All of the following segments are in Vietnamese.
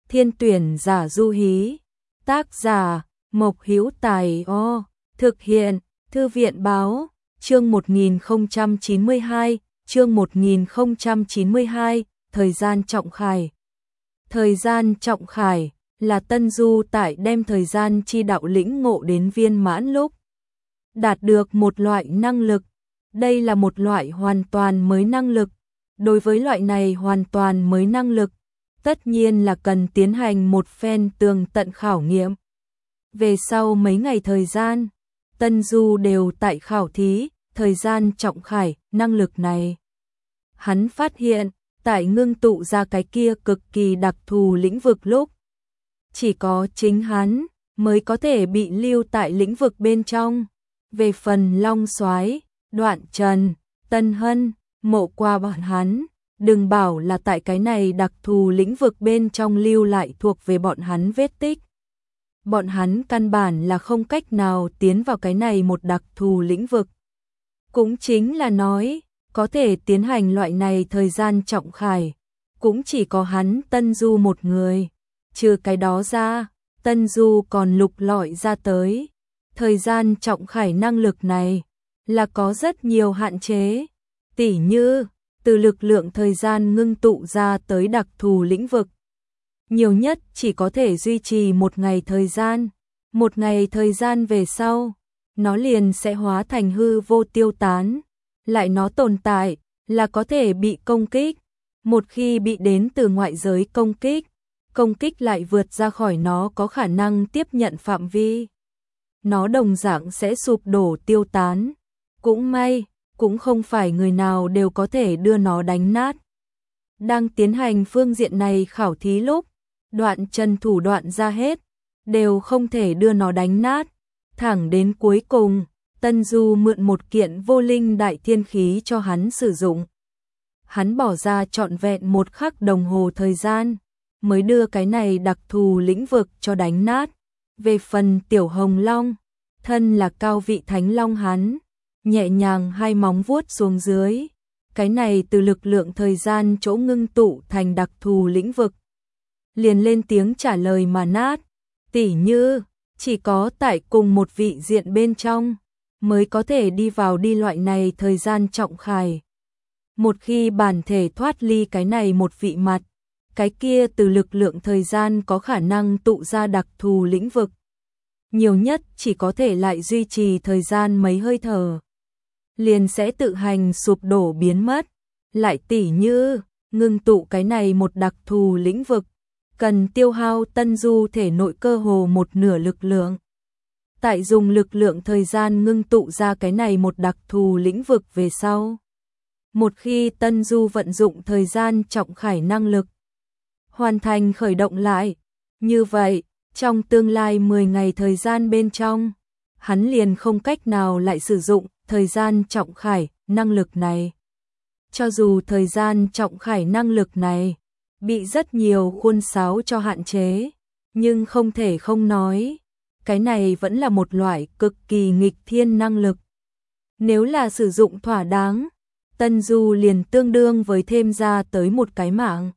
Thiên tuyển giả du hí. Tác giả Mộc Hữu Tài. Thực hiện Thư viện báo. Chương 1092, chương 1092, thời gian trọng khải. Thời gian trọng khải là Tân Du tại đem thời gian chi đạo lĩnh ngộ đến viên mãn lúc đạt được một loại năng lực. Đây là một loại hoàn toàn mới năng lực. Đối với loại này hoàn toàn mới năng lực, tất nhiên là cần tiến hành một phen tường tận khảo nghiệm. Về sau mấy ngày thời gian, Tân Du đều tại khảo thí thời gian trọng khải năng lực này. Hắn phát hiện, tại ngưng tụ ra cái kia cực kỳ đặc thù lĩnh vực lúc, chỉ có chính hắn mới có thể bị lưu tại lĩnh vực bên trong. Về phần Long Soái, Đoạn Trần, Tân Hân, Mộ Qua bọn hắn, đừng bảo là tại cái này đặc thù lĩnh vực bên trong lưu lại thuộc về bọn hắn vết tích. Bọn hắn căn bản là không cách nào tiến vào cái này một đặc thù lĩnh vực. Cũng chính là nói, có thể tiến hành loại này thời gian trọng khải, cũng chỉ có hắn Tân Du một người. Trừ cái đó ra, Tân Du còn lục lọi ra tới. Thời gian trọng khải năng lực này là có rất nhiều hạn chế, tỉ như từ lực lượng thời gian ngưng tụ ra tới đặc thù lĩnh vực. Nhiều nhất chỉ có thể duy trì một ngày thời gian. Một ngày thời gian về sau, nó liền sẽ hóa thành hư vô tiêu tán. Lại nó tồn tại là có thể bị công kích. Một khi bị đến từ ngoại giới công kích lại vượt ra khỏi nó có khả năng tiếp nhận phạm vi. Nó đồng dạng sẽ sụp đổ tiêu tán. Cũng may, cũng không phải người nào đều có thể đưa nó đánh nát. Đang tiến hành phương diện này khảo thí lúc, Đoạn Trần thủ đoạn ra hết, đều không thể đưa nó đánh nát. Thẳng đến cuối cùng, Tân Du mượn một kiện vô linh đại thiên khí cho hắn sử dụng. Hắn bỏ ra trọn vẹn 1 khắc đồng hồ thời gian, mới đưa cái này đặc thù lĩnh vực cho đánh nát. Về phần Tiểu Hồng Long, thân là cao vị thánh long hắn, nhẹ nhàng 2 móng vuốt xuống dưới. Cái này từ lực lượng thời gian chỗ ngưng tụ thành đặc thù lĩnh vực. Liền lên tiếng trả lời mà nát, tỉ như, chỉ có tại cùng một vị diện bên trong, mới có thể đi vào đi loại này thời gian trọng khải. Một khi bản thể thoát ly cái này một vị mặt, cái kia từ lực lượng thời gian có khả năng tụ ra đặc thù lĩnh vực. Nhiều nhất chỉ có thể lại duy trì thời gian mấy hơi thở. Liền sẽ tự hành sụp đổ biến mất. Lại tỉ như, ngưng tụ cái này một đặc thù lĩnh vực, cần tiêu hao Tân Du thể nội cơ hồ một nửa lực lượng. Tại dùng lực lượng thời gian ngưng tụ ra cái này một đặc thù lĩnh vực về sau. Một khi Tân Du vận dụng thời gian trọng khải năng lực, hoàn thành khởi động lại, như vậy, trong tương lai 10 ngày thời gian bên trong, hắn liền không cách nào lại sử dụng thời gian trọng khải năng lực này. Cho dù thời gian trọng khải năng lực này bị rất nhiều khuôn sáo cho hạn chế, nhưng không thể không nói, cái này vẫn là một loại cực kỳ nghịch thiên năng lực. Nếu là sử dụng thỏa đáng, Tân Du liền tương đương với thêm ra tới một cái mạng.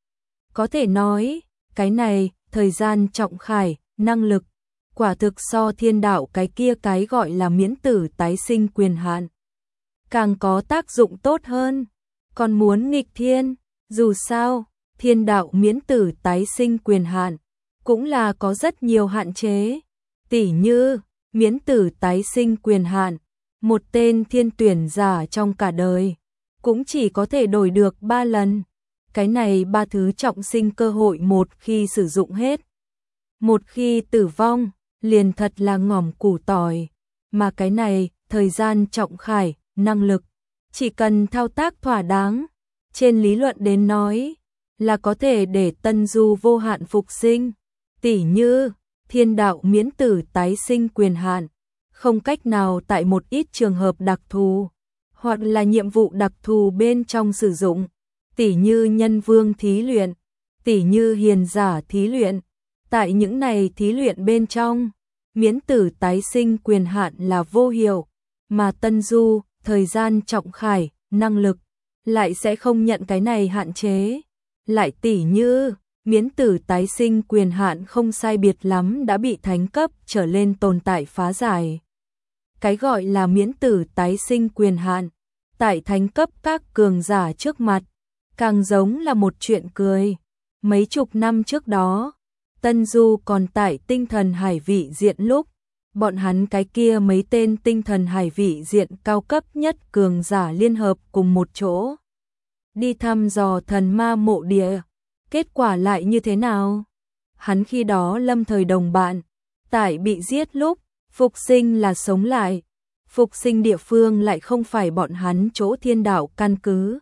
Có thể nói, cái này, thời gian trọng khải, năng lực, quả thực so thiên đạo cái kia cái gọi là miễn tử tái sinh quyền hạn càng có tác dụng tốt hơn. Còn muốn nghịch thiên, dù sao, thiên đạo miễn tử tái sinh quyền hạn cũng là có rất nhiều hạn chế. Tỉ như, miễn tử tái sinh quyền hạn, một tên thiên tuyển giả trong cả đời cũng chỉ có thể đổi được 3 lần. Cái này 3 thứ trọng sinh cơ hội một khi sử dụng hết, một khi tử vong, liền thật là ngỏm củ tỏi. Mà cái này, thời gian trọng khải, năng lực, chỉ cần thao tác thỏa đáng, trên lý luận đến nói, là có thể để Tân Du vô hạn phục sinh. Tỉ như, thiên đạo miễn tử tái sinh quyền hạn, không cách nào tại một ít trường hợp đặc thù, hoặc là nhiệm vụ đặc thù bên trong sử dụng, tỉ như nhân vương thí luyện, tỉ như hiền giả thí luyện. Tại những này thí luyện bên trong, miễn tử tái sinh quyền hạn là vô hiệu, mà Tân Du, thời gian trọng khải, năng lực, lại sẽ không nhận cái này hạn chế. Lại tỉ như, miễn tử tái sinh quyền hạn không sai biệt lắm đã bị thánh cấp trở lên tồn tại phá giải. Cái gọi là miễn tử tái sinh quyền hạn, tại thánh cấp các cường giả trước mặt, càng giống là một chuyện cười. Mấy chục năm trước đó, Tân Du còn tại tinh thần hải vị diện lúc, bọn hắn cái kia mấy tên tinh thần hải vị diện cao cấp nhất cường giả liên hợp cùng một chỗ. Đi thăm dò thần ma mộ địa, kết quả lại như thế nào? Hắn khi đó lâm thời đồng bạn, tại bị giết lúc, phục sinh là sống lại. Phục sinh địa phương lại không phải bọn hắn chỗ thiên đạo căn cứ,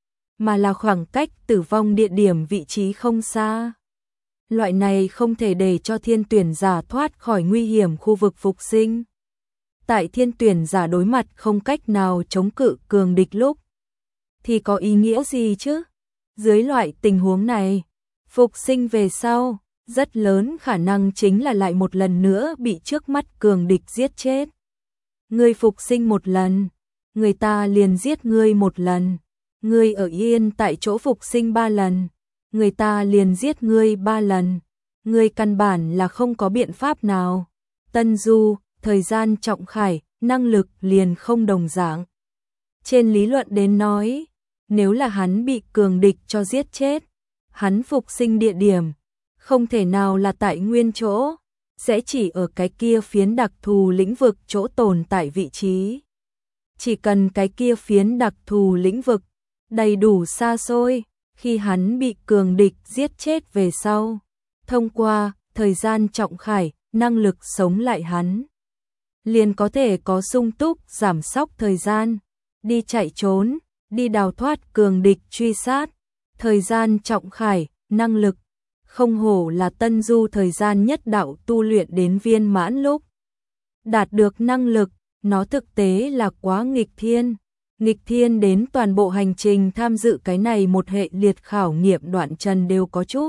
mà là khoảng cách tử vong địa điểm vị trí không xa. Loại này không thể để cho thiên tuyển giả thoát khỏi nguy hiểm khu vực phục sinh. Tại thiên tuyển giả đối mặt không cách nào chống cự cường địch lúc, thì có ý nghĩa gì chứ? Dưới loại tình huống này, phục sinh về sau, rất lớn khả năng chính là lại một lần nữa bị trước mắt cường địch giết chết. Ngươi phục sinh một lần, người ta liền giết ngươi một lần. Ngươi ở yên tại chỗ phục sinh 3 lần, người ta liền giết ngươi 3 lần. Ngươi căn bản là không có biện pháp nào. Tân Du, thời gian trọng khải, năng lực liền không đồng dạng. Trên lý luận đến nói, nếu là hắn bị cường địch cho giết chết, hắn phục sinh địa điểm không thể nào là tại nguyên chỗ, sẽ chỉ ở cái kia phiến đặc thù lĩnh vực chỗ tồn tại vị trí. Chỉ cần cái kia phiến đặc thù lĩnh vực đầy đủ xa xôi, khi hắn bị cường địch giết chết về sau, thông qua thời gian trọng khải, năng lực sống lại hắn, liền có thể có sung túc giảm sóc thời gian, đi chạy trốn, đi đào thoát cường địch truy sát. Thời gian trọng khải, năng lực, không hổ là Tân Du thời gian nhất đạo tu luyện đến viên mãn lúc. Đạt được năng lực, nó thực tế là quá nghịch thiên. Nghịch thiên đến toàn bộ hành trình tham dự cái này một hệ liệt khảo nghiệm Đoạn Trần đều có chút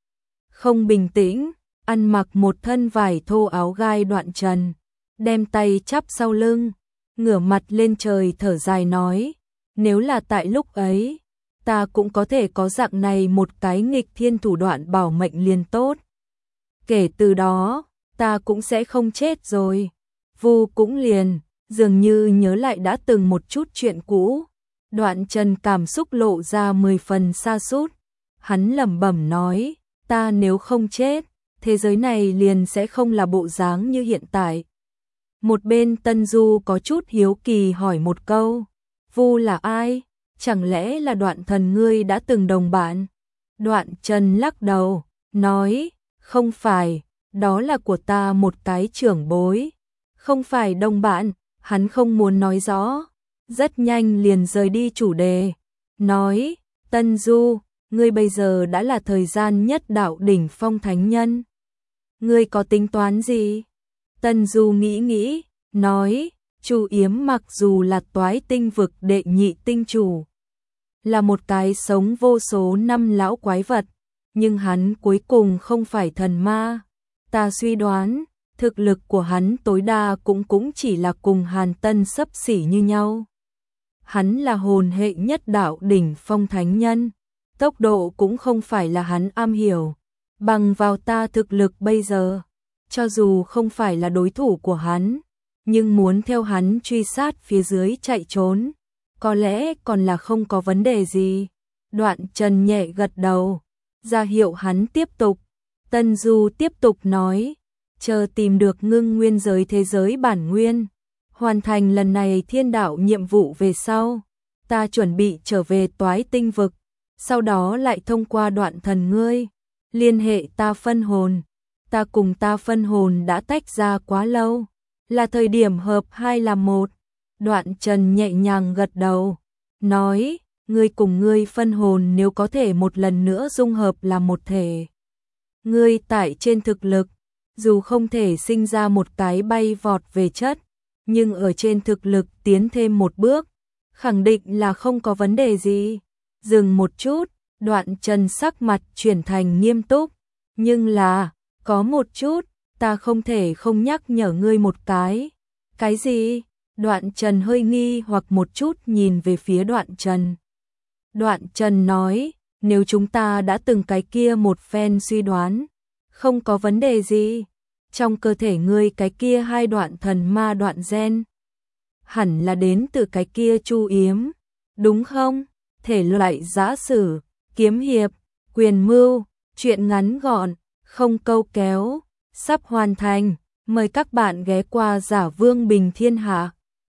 không bình tĩnh. Ăn mặc một thân vải thô áo gai Đoạn Trần, đem tay chắp sau lưng, ngửa mặt lên trời thở dài nói, nếu là tại lúc ấy, ta cũng có thể có dạng này một cái nghịch thiên thủ đoạn bảo mệnh liền tốt. Kể từ đó, ta cũng sẽ không chết rồi. Vu cũng liền, dường như nhớ lại đã từng một chút chuyện cũ. Đoạn Trần cảm xúc lộ ra 10 phần sa sút. Hắn lẩm bẩm nói, ta nếu không chết, thế giới này liền sẽ không là bộ dáng như hiện tại. Một bên Tân Du có chút hiếu kỳ hỏi một câu, Vu là ai? Chẳng lẽ là Đoạn Thần ngươi đã từng đồng bạn? Đoạn Trần lắc đầu, nói, không phải, đó là của ta một cái trưởng bối. Không phải đồng bạn, hắn không muốn nói rõ, rất nhanh liền rời đi chủ đề. Nói, Tân Du, ngươi bây giờ đã là thời gian nhất đạo đỉnh phong thánh nhân. Ngươi có tính toán gì? Tân Du nghĩ, nói, Chu Yếm mặc dù là Toái Tinh vực đệ nhị tinh chủ, là một cái sống vô số năm lão quái vật, nhưng hắn cuối cùng không phải thần ma. Ta suy đoán, thực lực của hắn tối đa cũng chỉ là cùng Hàn Tân xấp xỉ như nhau. Hắn là hồn hệ nhất đạo đỉnh phong thánh nhân, tốc độ cũng không phải là hắn am hiểu. Bằng vào ta thực lực bây giờ, cho dù không phải là đối thủ của hắn, nhưng muốn theo hắn truy sát phía dưới chạy trốn, có lẽ còn là không có vấn đề gì. Đoạn Trần nhẹ gật đầu, ra hiệu hắn tiếp tục. Tân Du tiếp tục nói, chờ tìm được ngưng nguyên giới thế giới bản nguyên, hoàn thành lần này thiên đạo nhiệm vụ về sau, ta chuẩn bị trở về Toái Tinh vực, sau đó lại thông qua Đoạn Thần ngươi, liên hệ ta phân hồn. Ta cùng ta phân hồn đã tách ra quá lâu, là thời điểm hợp hai làm một. Đoạn Trần nhẹ nhàng gật đầu, nói, ngươi cùng ngươi phân hồn nếu có thể một lần nữa dung hợp làm một thể. Ngươi tại trên thực lực, dù không thể sinh ra một cái bay vọt về chất, nhưng ở trên thực lực tiến thêm một bước, khẳng định là không có vấn đề gì. Dừng một chút, Đoạn Trần sắc mặt chuyển thành nghiêm túc, nhưng là, có một chút, ta không thể không nhắc nhở ngươi một cái. Cái gì? Đoạn Trần hơi nghi hoặc một chút nhìn về phía Đoạn Trần. Đoạn Trần nói, nếu chúng ta đã từng cái kia một phen suy đoán, không có vấn đề gì. Trong cơ thể ngươi cái kia 2 đoạn thần ma đoạn gen, hẳn là đến từ cái kia Chu Yếm, đúng không? Thể loại giã sử, kiếm hiệp, quyền mưu, truyện ngắn gọn, không câu kéo, sắp hoàn thành. Mời các bạn ghé qua Giả Vương Bình Thiên Hạ.